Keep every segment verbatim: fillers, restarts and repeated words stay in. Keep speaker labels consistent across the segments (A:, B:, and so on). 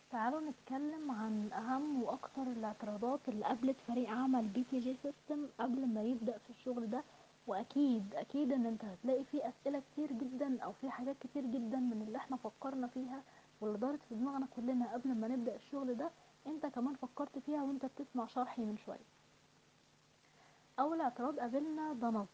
A: تعالوا نتكلم عن أهم وأكتر الاعتراضات اللي قابلت فريق عمل بي سي جي سيستم قبل ما يبدأ في الشغل ده. وأكيد أكيد إن أنت هتلاقي فيه أسئلة كتير جدا أو فيه حاجات كتير جدا من اللي احنا فكرنا فيها واللي دارت في دماغنا كلنا قبل ما نبدأ الشغل ده. انت كمان فكرت فيها وانت بتسمع شرحي من شوية. أول اعتراض قابلنا ده نصب.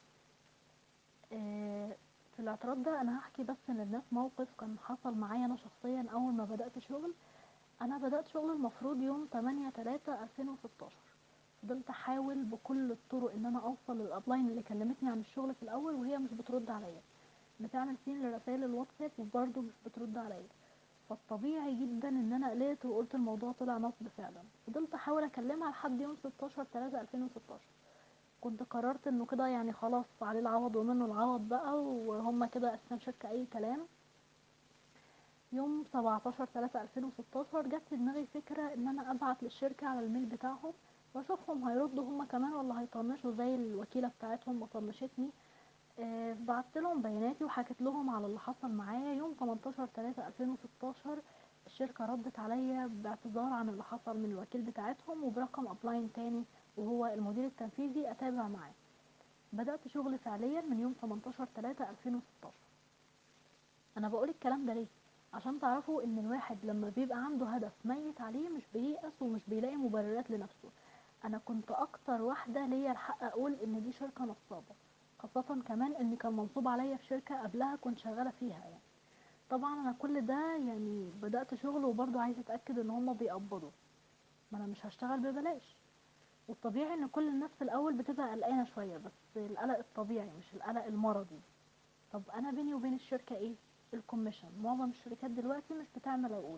A: اه في الاعتراض ده أنا هحكي بس للناس موقف كان حصل معايا أنا شخصيا أول ما بدأت شغل. انا بدأت شغل المفروض يوم تمانية تلاتة ألفين وستاشر. فضلت احاول بكل الطرق ان انا اوصل للابلاين اللي كلمتني عن الشغل في الاول وهي مش بترد عليا. بتعمل سين لرسائل الواتساب وبرضه مش بترد عليا. فالطبيعي جدا ان انا قلقت وقلت الموضوع طلع نصب فعلا. فضلت احاول اكلمها لحد يوم ستاشر تلاتة ألفين وستاشر. كنت قررت انه كده يعني خلاص عليه العوض ومنه العوض بقى وهم كده اساسا شركة اي كلام. يوم سبعتاشر تلاتة ألفين وستاشر جت في دماغي فكرة ان انا ابعت للشركة على الميل بتاعهم واشوفهم هيردوا هما كمان ولا هيطنشوا زي الوكيلة بتاعتهم ما طنشتني. آه بعت لهم بياناتي وحكيت لهم على اللي حصل معايا يوم تمنتاشر تلاتة ألفين وستاشر. الشركة ردت عليا باعتذار عن اللي حصل من الوكيل بتاعتهم وبرقم ابلاين تاني وهو المدير التنفيذي اتابع معاه. بدأت شغل فعليا من يوم تمنتاشر تلاتة ألفين وستاشر. انا بقول الكلام ده ليه؟ عشان تعرفوا ان الواحد لما بيبقى عنده هدف ميت عليه مش بييأس ومش بيلاقي مبررات لنفسه. انا كنت اكتر واحدة ليا الحق اقول ان دي شركة نصابة. خاصة كمان ان كان منصوب عليا في شركة قبلها كنت شغالة فيها يعني. طبعا انا كل ده يعني بدأت شغل وبرضه عايزة اتأكد ان هما بيقبضوا. ما انا مش هشتغل ببلاش. والطبيعي ان كل الناس في الاول بتبقى قلقانة شوية بس القلق الطبيعي مش القلق المرضي. طب انا بيني وبين الشركة ايه؟ الكوميشن. معظم الشركات دلوقتي مش بتعمل عقود.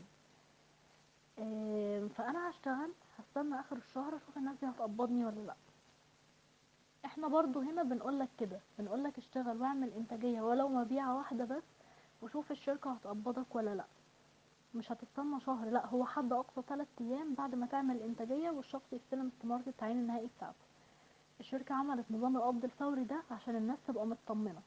A: إيه فانا هشتغل هستنى اخر الشهر اشوف الناس دي هتقبضني ولا لا. احنا برضو هنا بنقولك كده بنقولك اشتغل واعمل انتاجية ولو مبيعة واحدة بس وشوف الشركة هتقبضك ولا لا. مش هتستنى شهر، لا هو حد اقصى تلات ايام بعد ما تعمل انتاجية والشخص يستلم استمارة التعيين النهائي بتاعته. الشركة عملت نظام القبض الفوري ده عشان الناس تبقى مطمنة.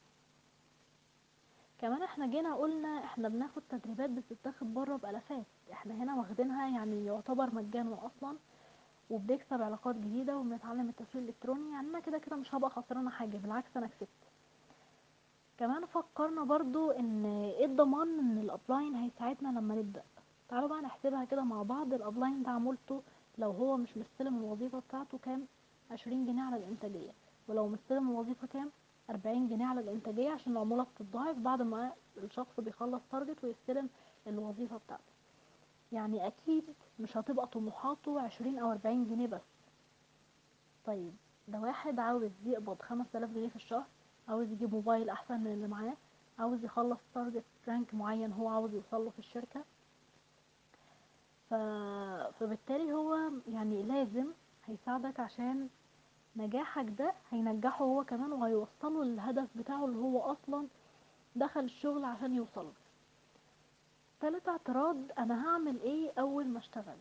A: كمان احنا جينا قلنا احنا بناخد تدريبات بتتاخد بره بالافات. احنا هنا واخدينها يعني يعتبر مجانا اصلا. وبنكسب علاقات جديده وبنتعلم التسويق الالكتروني يعني انا كده كده مش هبقى خسرانه حاجه بالعكس انا كسبت. كمان فكرنا برضو ان ايه الضمان ان الابلاين هيساعدنا لما نبدا. تعالوا بقى نحسبها كده مع بعض. الابلاين ده عمولته لو هو مش مستلم الوظيفه بتاعته كام؟ عشرين جنيه على الانتاجيه. ولو مستلم الوظيفه كام؟ أربعين جنيه على الانتاجيه عشان العموله بتتضاعف بعد ما الشخص بيخلص تارجت ويستلم الوظيفه بتاعته. يعني اكيد مش هتبقى طموحاته عشرين او أربعين جنيه بس. طيب ده واحد عاوز يقبض خمس آلاف جنيه في الشهر. عاوز يجيب موبايل احسن من اللي معاه. عاوز يخلص تارجت رانك معين هو عاوز يوصله في الشركة. ف... فبالتالي هو يعني لازم هيساعدك عشان نجاحك ده هينجحه هو كمان وهيوصله للهدف بتاعه اللي هو اصلا دخل الشغل عشان يوصله. تالت اعتراض انا هعمل ايه اول ما اشتغل.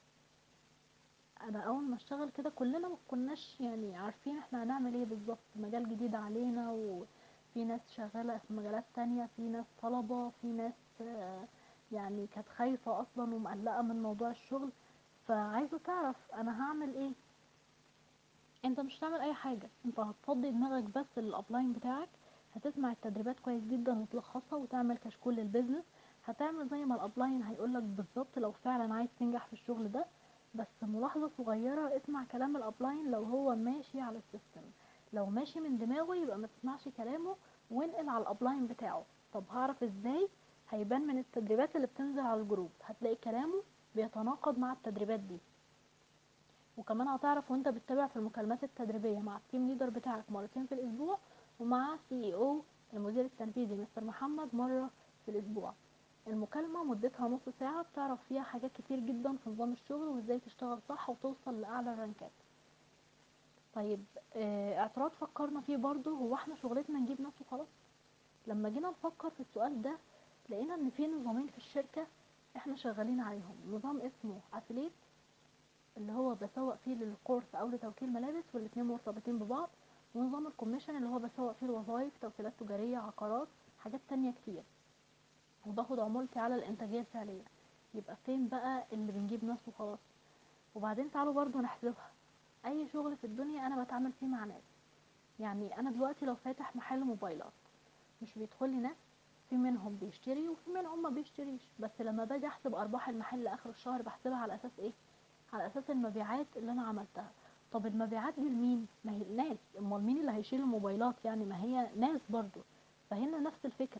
A: انا اول ما اشتغل كده كلنا ما كناش يعني عارفين احنا هنعمل ايه بالظبط. مجال جديد علينا وفي ناس شغالة في مجالات تانية في ناس طلبة في ناس آه، يعني كانت خايفة اصلا ومقلقة من موضوع الشغل. فعايزة تعرف انا هعمل ايه. انت مش هتعمل اي حاجة. انت هتفضي دماغك بس للابلاين بتاعك. هتسمع التدريبات كويس جدا وتلخصها وتعمل كشكول للبيزنس. هتعمل زي ما الابلاين هيقولك بالظبط لو فعلا عايز تنجح في الشغل ده. بس ملاحظة صغيرة اسمع كلام الابلاين لو هو ماشي على السيستم. لو ماشي من دماغه يبقى ما تسمعش كلامه وانقل على الابلاين بتاعه. طب هعرف ازاي؟ هيبان من التدريبات اللي بتنزل على الجروب هتلاقي كلامه بيتناقض مع التدريبات دي. وكمان هتعرف وانت بتتابع في المكالمات التدريبية مع التيم ليدر بتاعك مرتين في الاسبوع ومع سي اي او المدير التنفيذي مستر محمد مرة في الاسبوع. المكالمة مدتها نص ساعة بتعرف فيها حاجات كتير جدا في نظام الشغل وازاي تشتغل صح وتوصل لأعلى الرانكات. طيب اه اعتراض فكرنا فيه برضو هو احنا شغلتنا نجيب ناس وخلاص. لما جينا نفكر في السؤال ده لقينا ان في نظامين في الشركة احنا شغالين عليهم. نظام اسمه افليت اللي هو بسوق فيه للكورس او لتوكيل ملابس والاتنين مرتبطين ببعض. ونظام الكوميشن اللي هو بسوق فيه الوظائف توكيلات تجارية عقارات حاجات تانية كتير وباخد عمولتي على الانتاجية الفعلية. يبقى فين بقى اللي بنجيب ناس وخلاص؟ وبعدين تعالوا برضو نحسبها، اي شغل في الدنيا انا بتعامل فيه مع ناس. يعني انا دلوقتي لو فاتح محل موبايلات، مش بيدخل لي ناس؟ في منهم بيشتري وفي منهم ما بيشتريش، بس لما باجي احسب ارباح المحل اخر الشهر بحسبها على اساس ايه؟ على اساس المبيعات اللي انا عملتها. طب المبيعات دي لمين؟ ما هي الناس، امال مين اللي هيشيل الموبايلات؟ يعني ما هي ناس برضو. فهنا نفس الفكرة.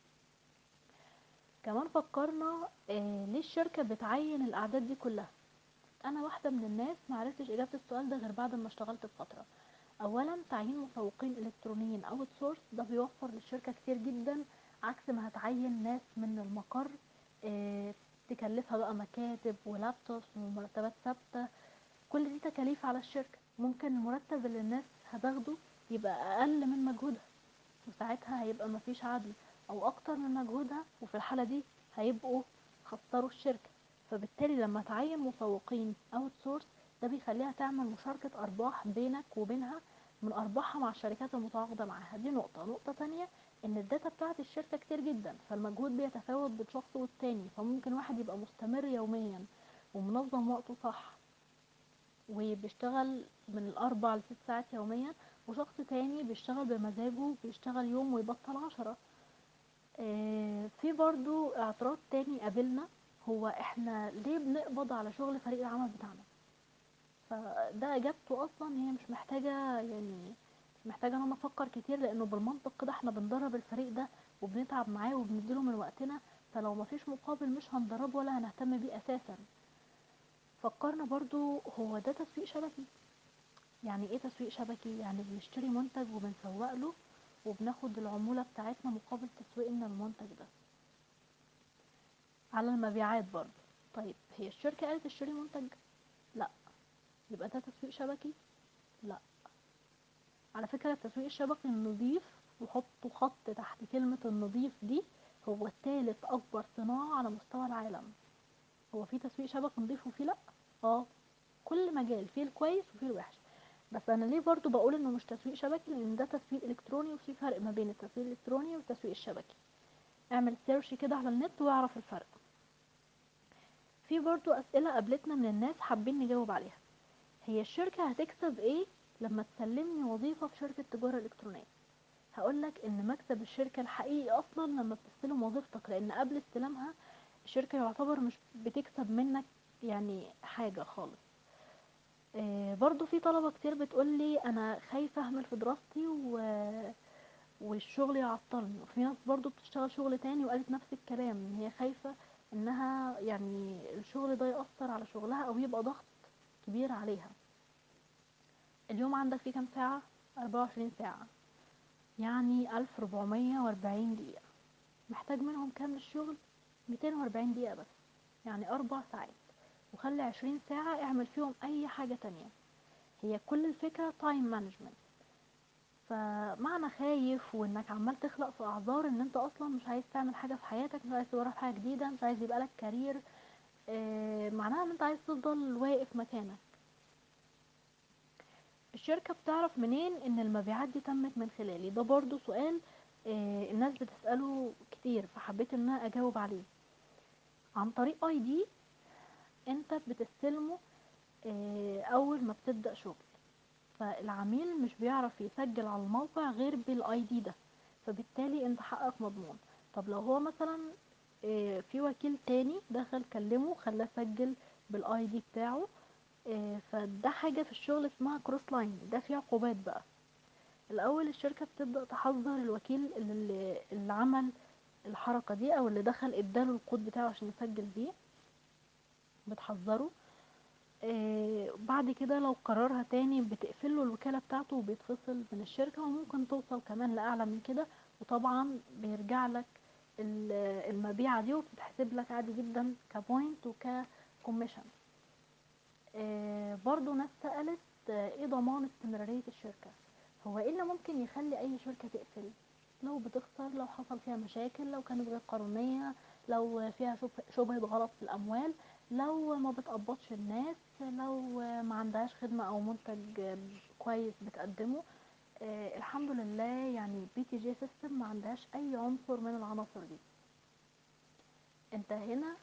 A: كمان فكرنا آه ليه الشركة بتعين الاعداد دي كلها؟ انا واحدة من الناس معرفتش اجابة السؤال ده غير بعد ما اشتغلت بفترة. اولا تعيين مسوقين الكترونيين اوت سورس ده بيوفر للشركة كتير جدا، عكس ما هتعين ناس من المقر. آه تكلفها بقى مكاتب ولابتوبس ومرتبات ثابتة، كل دي تكاليف على الشركة. ممكن المرتب اللي الناس هتاخده يبقى أقل من مجهودها، وساعتها هيبقى مفيش عدل، أو أكتر من مجهودها، وفي الحالة دي هيبقوا خسروا الشركة. فبالتالي لما تعين مسوقين اوت سورس ده بيخليها تعمل مشاركة أرباح بينك وبينها من أرباحها مع الشركات المتعاقدة معاها. دي نقطة. نقطة تانية، ان الداتا بتاعت الشركة كتير جدا، فالمجهود بيتفاوت بين شخص والتاني. فممكن واحد يبقى مستمر يوميا ومنظم وقته صح وبيشتغل من الأربع لست ساعات يوميا، وشخص تاني بيشتغل بمزاجه، بيشتغل يوم ويبطل عشرة. آه في برضو اعتراض تاني قابلنا، هو احنا ليه بنقبض على شغل فريق العمل بتاعنا؟ فده اجابته اصلا هي مش محتاجة، يعني مش محتاجة ان انا افكر كتير، لانه بالمنطق كده احنا بندرب الفريق ده وبنتعب معاه وبنديله من وقتنا، فلو مفيش مقابل مش هندربه ولا هنهتم بيه اساسا. فكرنا برضو، هو ده تسويق شبكي؟ يعني ايه تسويق شبكي؟ يعني بنشتري منتج وبنسوق له وبناخد العمولة بتاعتنا مقابل تسويقنا للمنتج ده على المبيعات برضه. طيب هي الشركة قالت اشتري منتج؟ لا. يبقى ده تسويق شبكي؟ لا. على فكرة التسويق الشبكي النظيف، وحطوا خط تحت كلمة النظيف دي، هو الثالث اكبر صناعة على مستوى العالم. هو في تسويق شبكي نظيف وفي لا؟ اه، كل مجال فيه الكويس وفيه الوحش. بس انا ليه برضو بقول انه مش تسويق شبكي؟ لان ده تسويق الكتروني، وفي فرق ما بين التسويق الالكتروني والتسويق الشبكي. اعمل سيرش كده على النت واعرف الفرق. في برضو اسئله قابلتنا من الناس حابين نجاوب عليها. هي الشركه هتكسب ايه لما تسلمني وظيفه في شركه تجاره الكترونيه؟ هقولك ان مكسب الشركه الحقيقي اصلا لما بتستلم وظيفتك، لان قبل استلامها الشركه يعتبر مش بتكسب منك يعني حاجه خالص. آه، برضو في طلبة كتير بتقولي انا خايفة اهمل في دراستي و... والشغل يعطلني، وفي ناس برضو بتشتغل شغل تاني وقالت نفس الكلام، ان هي خايفة انها يعني الشغل ده يأثر على شغلها او يبقى ضغط كبير عليها. اليوم عندك فيه كام ساعة؟ أربعة وعشرين ساعة، يعني ألف وأربعمية وأربعين دقيقة. محتاج منهم كام للشغل؟ ميتين وأربعين دقيقة بس، يعني أربع ساعات. وخلي عشرين ساعة اعمل فيهم أي حاجة تانية. هي كل الفكرة تايم مانجمنت. فمعنى خايف وانك عمال تخلق في اعذار ان انت اصلا مش عايز تعمل حاجه في حياتك، مش عايز تجرب حاجه جديده، مش عايز يبقى لك كارير، اه معناها ان انت عايز تفضل واقف مكانك. الشركه بتعرف منين ان المبيعات دي تمت من خلالي؟ ده برضو سؤال اه الناس بتساله كتير، فحبيت ان انا اجاوب عليه. عن طريق اي دي انت بتستلمه اه اول ما بتبدا شغل، فالعميل مش بيعرف يسجل على الموقع غير بالاي دي ده، فبالتالي انت حقك مضمون. طب لو هو مثلا آه، في وكيل تاني دخل كلمه خلاه سجل بالاي دي بتاعه، آه، فده حاجة في الشغل اسمها كروس لاين، ده فيه عقوبات بقى. الاول الشركة بتبدأ تحذر الوكيل اللي, اللي عمل الحركة دي او اللي دخل اداله الكود بتاعه عشان يسجل بيه، بتحذره. آه بعد كده لو قررها تاني بتقفله الوكالة بتاعته وبيتفصل من الشركة، وممكن توصل كمان لأعلى من كده. وطبعا بيرجع لك ال- المبيعة دي وبتتحسب لك عادي جدا كبوينت وككوميشن. آه برضو ناس سألت آه ايه ضمان استمرارية الشركة؟ هو ايه اللي ممكن يخلي اي شركة تقفل؟ لو بتخسر، لو حصل فيها مشاكل، لو كانت غير قانونية، لو فيها شبه- شبهة غلط في الاموال، لو ما بتقبضش الناس، لو ما عندهاش خدمة او منتج كويس بتقدمه. آه الحمد لله يعني بي تي جي سيستم ما عندهاش اي عنصر من العناصر دي. انت هنا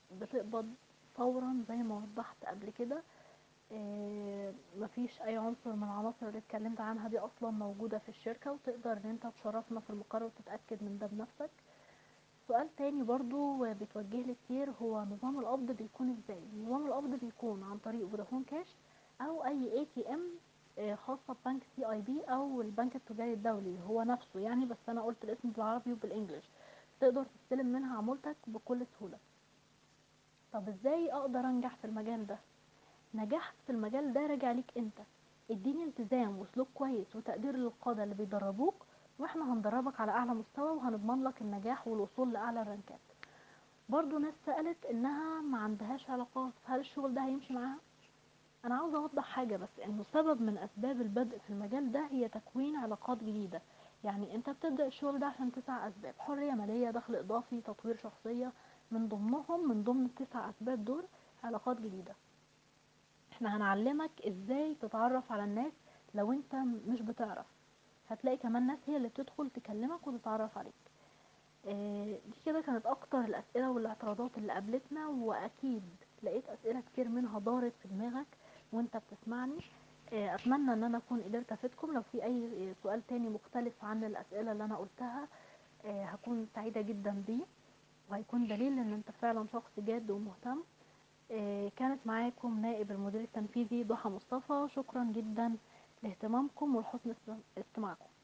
A: بتقبض فورا زي ما وضحت قبل كده. آه، مفيش اي عنصر من العناصر اللي اتكلمت عنها دي اصلا موجودة في الشركة، وتقدر ان انت تشرفنا في المقر وتتأكد من ده بنفسك. سؤال تاني برضو بيتوجه لي كتير، هو نظام القبض بيكون ازاي؟ نظام القبض بيكون عن طريق فودافون كاش او اي اي تي ام خاصة ببنك سي اي بي او البنك التجاري الدولي هو نفسه يعني، بس انا قلت الاسم بالعربي وبالانجلش. تقدر تستلم منها عمولتك بكل سهولة. طب ازاي اقدر انجح في المجال ده؟ نجاحك في المجال ده راجع ليك انت. اديني التزام وسلوك كويس وتقدير للقادة اللي بيدربوك، واحنا هندربك على اعلى مستوى وهنضمن لك النجاح والوصول لاعلى الرانكات. برضو ناس سألت انها ما عندهاش علاقات، هل الشغل ده هيمشي معاها؟ انا عاوزة اوضح حاجة بس، انه سبب من اسباب البدء في المجال ده هي تكوين علاقات جديدة. يعني انت بتبدأ الشغل ده عشان تسع اسباب: حرية مالية، دخل اضافي، تطوير شخصية. من ضمنهم من ضمن التسع اسباب دول علاقات جديدة. احنا هنعلمك ازاي تتعرف على الناس لو انت مش بتعرف. هتلاقي كمان ناس هي اللي بتدخل تكلمك وتتعرف عليك. آه، دي كده كانت اكتر الاسئله والاعتراضات اللي قابلتنا، واكيد لقيت اسئله كتير منها دارت في دماغك وانت بتسمعني. آه، اتمنى ان انا اكون قدرت افيدكم. لو في اي سؤال تاني مختلف عن الاسئله اللي انا قلتها آه، هكون سعيده جدا بيه، وهيكون دليل ان انت فعلا شخص جاد ومهتم. آه، كانت معاكم نائب المدير التنفيذي ضحى مصطفى. شكرا جدا لاهتمامكم ولحسن استماعكم.